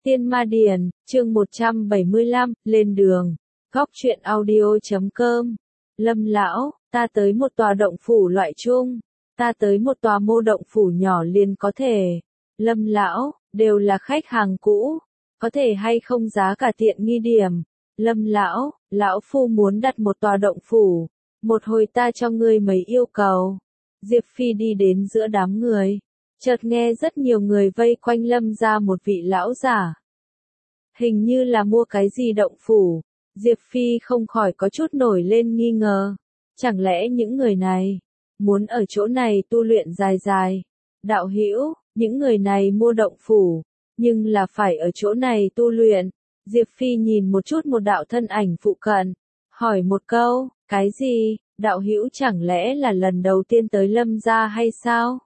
Tiên Ma Điển, chương 175, lên đường. Góc truyện audio.com. Lâm lão, ta tới một tòa động phủ loại chung. Ta tới một tòa mô động phủ nhỏ liền có thể. Lâm lão, đều là khách hàng cũ. Có thể hay không giá cả tiện nghi điểm. Lâm lão, lão phu muốn đặt một tòa động phủ. Một hồi ta cho ngươi mấy yêu cầu. Diệp Phi đi đến giữa đám người. Chợt nghe rất nhiều người vây quanh Lâm ra một vị lão giả. Hình như là mua cái gì động phủ. Diệp Phi không khỏi có chút nổi lên nghi ngờ. Chẳng lẽ những người này muốn ở chỗ này tu luyện dài dài? Đạo hữu, những người này mua động phủ, nhưng là phải ở chỗ này tu luyện. Diệp Phi nhìn một chút một đạo thân ảnh phụ cận, hỏi một câu, cái gì? Đạo hữu chẳng lẽ là lần đầu tiên tới Lâm gia hay sao?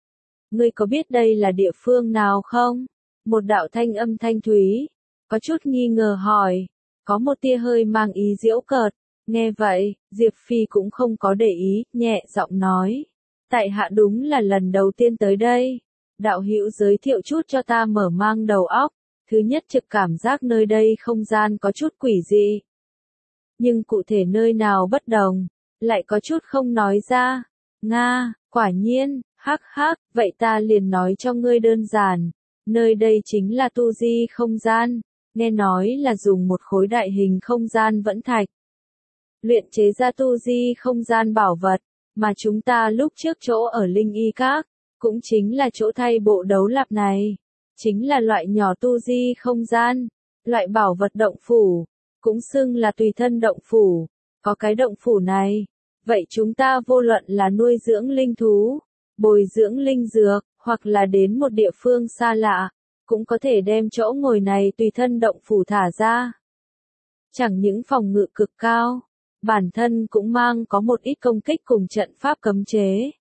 Ngươi có biết đây là địa phương nào không? Một đạo thanh âm thanh thúy, có chút nghi ngờ hỏi, có một tia hơi mang ý giễu cợt. Nghe vậy, Diệp Phi cũng không có để ý, nhẹ giọng nói, tại hạ đúng là lần đầu tiên tới đây. Đạo hữu giới thiệu chút cho ta mở mang đầu óc. Thứ nhất, trực cảm giác nơi đây không gian có chút quỷ dị. Nhưng cụ thể nơi nào bất đồng, lại có chút không nói ra. Nga, quả nhiên, hắc hắc, vậy ta liền nói cho ngươi đơn giản. Nơi đây chính là tu di không gian, nghe nói là dùng một khối đại hình không gian vẫn thạch luyện chế ra tu di không gian bảo vật, mà chúng ta lúc trước chỗ ở Linh Y Các, cũng chính là chỗ thay bộ đấu lạp này, chính là loại nhỏ tu di không gian, loại bảo vật động phủ, cũng xưng là tùy thân động phủ. Có cái động phủ này, vậy chúng ta vô luận là nuôi dưỡng linh thú, bồi dưỡng linh dược, hoặc là đến một địa phương xa lạ, cũng có thể đem chỗ ngồi này tùy thân động phủ thả ra. Chẳng những phòng ngự cực cao, bản thân cũng mang có một ít công kích cùng trận pháp cấm chế.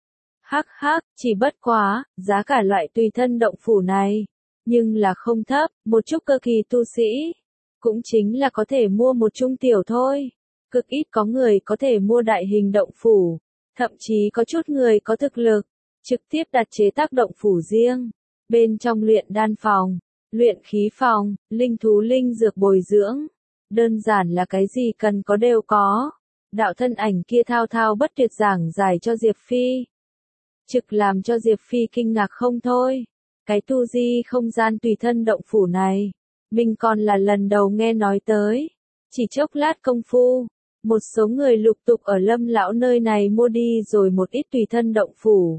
Hắc hắc, chỉ bất quá, giá cả loại tùy thân động phủ này, nhưng là không thấp, một chút cơ kỳ tu sĩ, cũng chính là có thể mua một trung tiểu thôi. Cực ít có người có thể mua đại hình động phủ, thậm chí có chút người có thực lực, trực tiếp đặt chế tác động phủ riêng. Bên trong luyện đan phòng, luyện khí phòng, linh thú linh dược bồi dưỡng, đơn giản là cái gì cần có đều có. Đạo thân ảnh kia thao thao bất tuyệt giảng giải cho Diệp Phi. Trực làm cho Diệp Phi kinh ngạc không thôi. Cái tu di không gian tùy thân động phủ này, mình còn là lần đầu nghe nói tới. Chỉ chốc lát công phu, một số người lục tục ở Lâm lão nơi này mua đi rồi một ít tùy thân động phủ.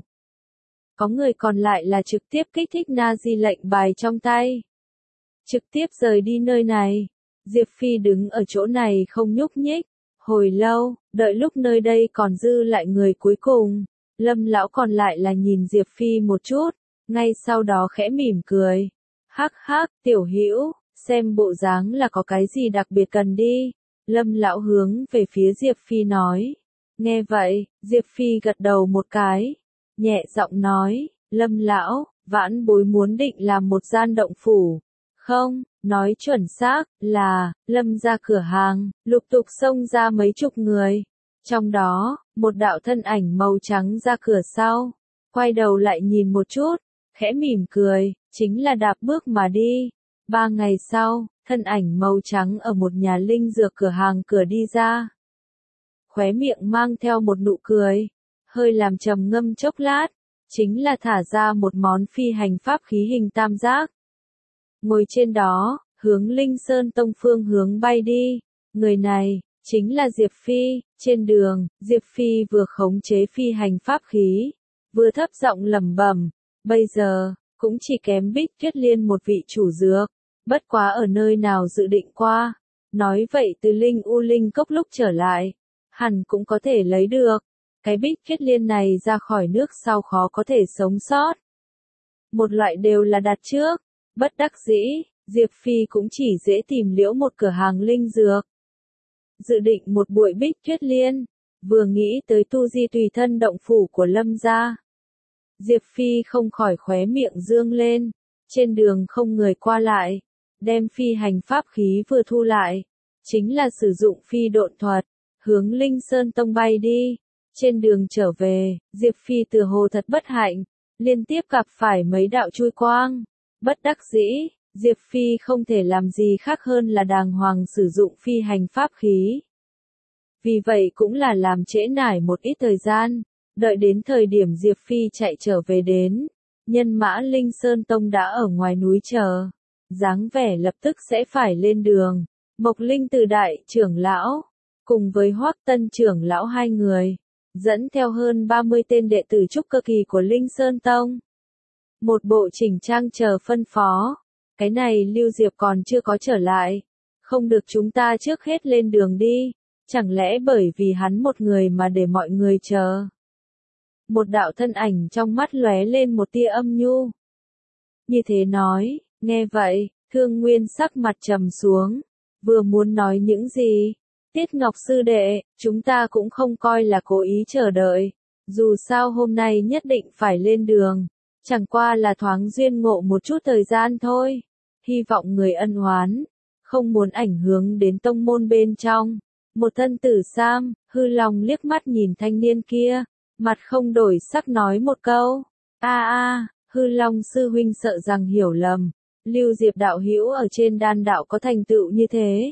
Có người còn lại là trực tiếp kích thích na di lệnh bài trong tay, trực tiếp rời đi nơi này. Diệp Phi đứng ở chỗ này không nhúc nhích, hồi lâu, đợi lúc nơi đây còn dư lại người cuối cùng, Lâm lão còn lại là nhìn Diệp Phi một chút, ngay sau đó khẽ mỉm cười. Hắc hắc, tiểu hữu, xem bộ dáng là có cái gì đặc biệt cần đi. Lâm lão hướng về phía Diệp Phi nói. Nghe vậy, Diệp Phi gật đầu một cái, nhẹ giọng nói, Lâm lão, vãn bối muốn định làm một gian động phủ. Không, nói chuẩn xác, là, Lâm ra cửa hàng, lục tục xông ra mấy chục người. Trong đó, một đạo thân ảnh màu trắng ra cửa sau, quay đầu lại nhìn một chút, khẽ mỉm cười, chính là đạp bước mà đi. 3 ngày sau, thân ảnh màu trắng ở một nhà linh dược cửa hàng cửa đi ra. Khóe miệng mang theo một nụ cười, hơi làm trầm ngâm chốc lát, chính là thả ra một món phi hành pháp khí hình tam giác. Ngồi trên đó, hướng Linh Sơn Tông phương hướng bay đi. Người này, chính là Diệp Phi. Trên đường, Diệp Phi vừa khống chế phi hành pháp khí, vừa thấp giọng lẩm bẩm, bây giờ, cũng chỉ kém Bích Tuyết Liên một vị chủ dược, bất quá ở nơi nào dự định qua. Nói vậy từ Linh U Linh Cốc lúc trở lại, hẳn cũng có thể lấy được. Cái Bích Tuyết Liên này ra khỏi nước sau khó có thể sống sót. Một loại đều là đặt trước, bất đắc dĩ, Diệp Phi cũng chỉ dễ tìm liễu một cửa hàng linh dược. Dự định một bụi Bích Tuyết Liên, vừa nghĩ tới tu di tùy thân động phủ của Lâm gia. Diệp Phi không khỏi khóe miệng dương lên, trên đường không người qua lại, đem phi hành pháp khí vừa thu lại, chính là sử dụng phi độn thuật, hướng Linh Sơn Tông bay đi. Trên đường trở về, Diệp Phi tựa hồ thật bất hạnh, liên tiếp gặp phải mấy đạo chui quang. Bất đắc dĩ, Diệp Phi không thể làm gì khác hơn là đàng hoàng sử dụng phi hành pháp khí. Vì vậy cũng là làm trễ nải một ít thời gian, đợi đến thời điểm Diệp Phi chạy trở về đến, nhân mã Linh Sơn Tông đã ở ngoài núi chờ, dáng vẻ lập tức sẽ phải lên đường. Mộc Linh Từ đại trưởng lão, cùng với Hoắc Tân trưởng lão hai người, dẫn theo hơn 30 tên đệ tử trúc cơ kỳ của Linh Sơn Tông. Một bộ chỉnh trang chờ phân phó, cái này Lưu Diệp còn chưa có trở lại, không được chúng ta trước hết lên đường đi, chẳng lẽ bởi vì hắn một người mà để mọi người chờ. Một đạo thân ảnh trong mắt lóe lên một tia âm nhu. Như thế nói, nghe vậy, Thương Nguyên sắc mặt trầm xuống, vừa muốn nói những gì. Tiết Ngọc sư đệ, chúng ta cũng không coi là cố ý chờ đợi, dù sao hôm nay nhất định phải lên đường, chẳng qua là thoáng duyên ngộ một chút thời gian thôi, hy vọng người ân oán, không muốn ảnh hưởng đến tông môn bên trong. Một thân tử sam, Hư Long liếc mắt nhìn thanh niên kia, mặt không đổi sắc nói một câu, Hư Long sư huynh sợ rằng hiểu lầm, Lưu Diệp đạo hữu ở trên đan đạo có thành tựu như thế.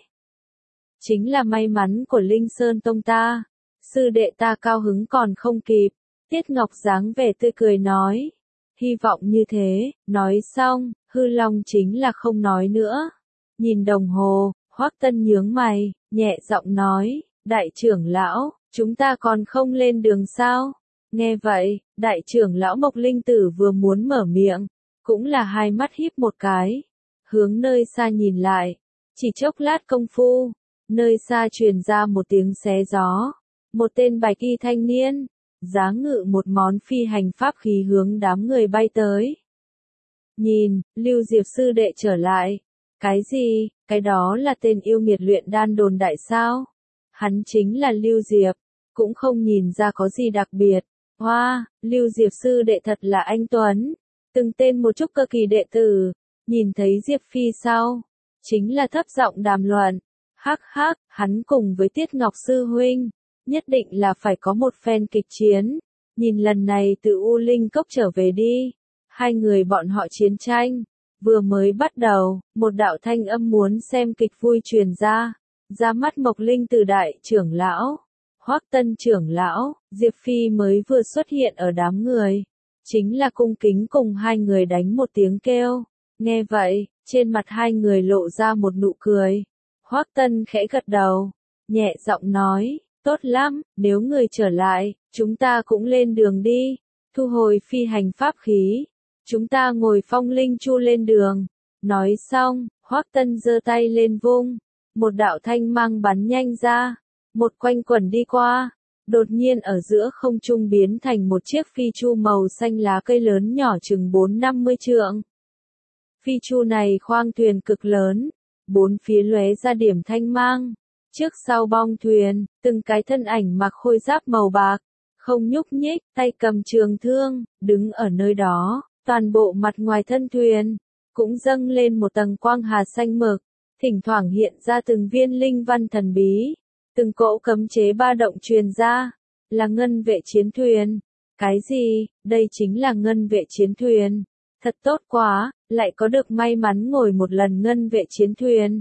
Chính là may mắn của Linh Sơn Tông ta, sư đệ ta cao hứng còn không kịp, Tiết Ngọc dáng vẻ tươi cười nói, hy vọng như thế, nói xong, Hư Long chính là không nói nữa, nhìn đồng hồ, Hoắc Tân nhướng mày, nhẹ giọng nói, đại trưởng lão, chúng ta còn không lên đường sao? Nghe vậy, đại trưởng lão Mộc Linh Tử vừa muốn mở miệng, cũng là hai mắt híp một cái, hướng nơi xa nhìn lại, chỉ chốc lát công phu, nơi xa truyền ra một tiếng xé gió, một tên bạch y thanh niên, giá ngự một món phi hành pháp khí hướng đám người bay tới. Nhìn, Lưu Diệp sư đệ trở lại. Cái gì, cái đó là tên yêu nghiệt luyện đan đồn đại sao? Hắn chính là Lưu Diệp, cũng không nhìn ra có gì đặc biệt. Hoa, Lưu Diệp sư đệ thật là anh tuấn, từng tên một chút cơ kỳ đệ tử, nhìn thấy Diệp Phi sau, chính là thấp giọng đàm luận. Hắc hắc, hắn cùng với Tiết Ngọc sư huynh, nhất định là phải có một phen kịch chiến. Nhìn lần này từ U Linh Cốc trở về đi, hai người bọn họ chiến tranh. Vừa mới bắt đầu, một đạo thanh âm muốn xem kịch vui truyền ra mắt Mộc Linh Từ đại trưởng lão, Hoắc Tân trưởng lão, Diệp Phi mới vừa xuất hiện ở đám người, chính là cung kính cùng hai người đánh một tiếng kêu. Nghe vậy, trên mặt hai người lộ ra một nụ cười. Hoắc Tân khẽ gật đầu, nhẹ giọng nói, tốt lắm, nếu người trở lại, chúng ta cũng lên đường đi, thu hồi phi hành pháp khí. Chúng ta ngồi phong linh chu lên đường. Nói xong, Hoắc Tân giơ tay lên vung, một đạo thanh mang bắn nhanh ra, một quanh quẩn đi qua, đột nhiên ở giữa không trung biến thành một chiếc phi chu màu xanh lá cây lớn nhỏ chừng 4-50 trượng. Phi chu này khoang thuyền cực lớn, bốn phía lóe ra điểm thanh mang, trước sau bong thuyền, từng cái thân ảnh mặc khôi giáp màu bạc, không nhúc nhích, tay cầm trường thương, đứng ở nơi đó. Toàn bộ mặt ngoài thân thuyền, cũng dâng lên một tầng quang hà xanh mực, thỉnh thoảng hiện ra từng viên linh văn thần bí, từng cỗ cấm chế ba động truyền ra, là ngân vệ chiến thuyền. Cái gì, đây chính là ngân vệ chiến thuyền, thật tốt quá, lại có được may mắn ngồi một lần ngân vệ chiến thuyền.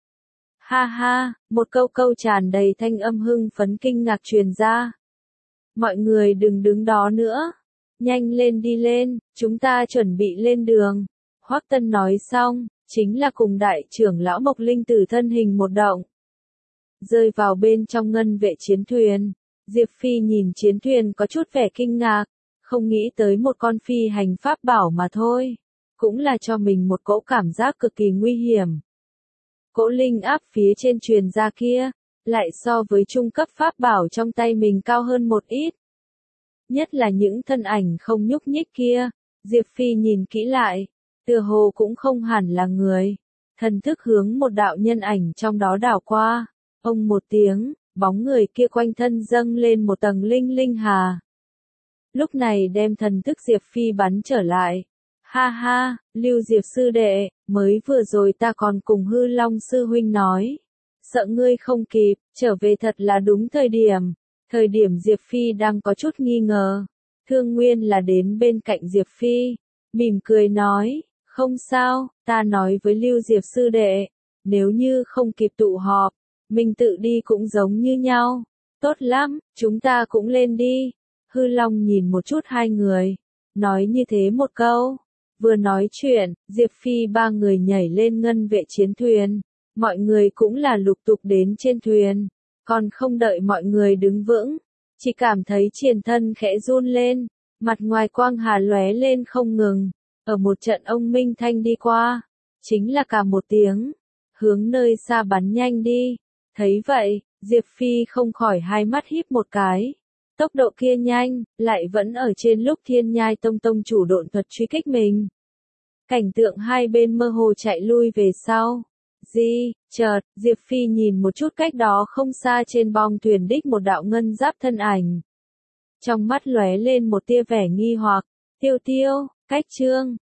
Ha ha, một câu tràn đầy thanh âm hưng phấn kinh ngạc truyền ra. Mọi người đừng đứng đó nữa. Nhanh lên đi lên, chúng ta chuẩn bị lên đường. Hoắc Tân nói xong, chính là cùng đại trưởng lão Mộc Linh Tử thân hình một động. Rơi vào bên trong ngân vệ chiến thuyền, Diệp Phi nhìn chiến thuyền có chút vẻ kinh ngạc, không nghĩ tới một con phi hành pháp bảo mà thôi. Cũng là cho mình một cỗ cảm giác cực kỳ nguy hiểm. Cỗ linh áp phía trên truyền ra kia, lại so với trung cấp pháp bảo trong tay mình cao hơn một ít. Nhất là những thân ảnh không nhúc nhích kia, Diệp Phi nhìn kỹ lại, tựa hồ cũng không hẳn là người. Thần thức hướng một đạo nhân ảnh trong đó đảo qua, ông một tiếng, bóng người kia quanh thân dâng lên một tầng linh hà. Lúc này đem thần thức Diệp Phi bắn trở lại. Ha ha, Lưu Diệp sư đệ, mới vừa rồi ta còn cùng Hư Long sư huynh nói, sợ ngươi không kịp, trở về thật là đúng thời điểm. Thời điểm Diệp Phi đang có chút nghi ngờ, Thương Nguyên là đến bên cạnh Diệp Phi, mỉm cười nói, Không sao, ta nói với Lưu Diệp sư đệ, nếu như không kịp tụ họp, mình tự đi cũng giống như nhau. Tốt lắm, chúng ta cũng lên đi. Hư Long nhìn một chút hai người, nói như thế một câu. Vừa nói chuyện, Diệp Phi ba người nhảy lên ngân vệ chiến thuyền. Mọi người cũng là lục tục đến trên thuyền. Còn không đợi mọi người đứng vững, chỉ cảm thấy triển thân khẽ run lên, mặt ngoài quang hà lóe lên không ngừng. Ở một trận ông minh thanh đi qua, chính là cả một tiếng, hướng nơi xa bắn nhanh đi. Thấy vậy, Diệp Phi không khỏi hai mắt híp một cái. Tốc độ kia nhanh, lại vẫn ở trên lúc Thiên Nhai Tông tông chủ độn thuật truy kích mình. Cảnh tượng hai bên mơ hồ chạy lui về sau. Chợt, Diệp Phi nhìn một chút cách đó không xa trên bong thuyền đích một đạo ngân giáp thân ảnh. Trong mắt lóe lên một tia vẻ nghi hoặc, Tiêu Tiêu, cách Trương,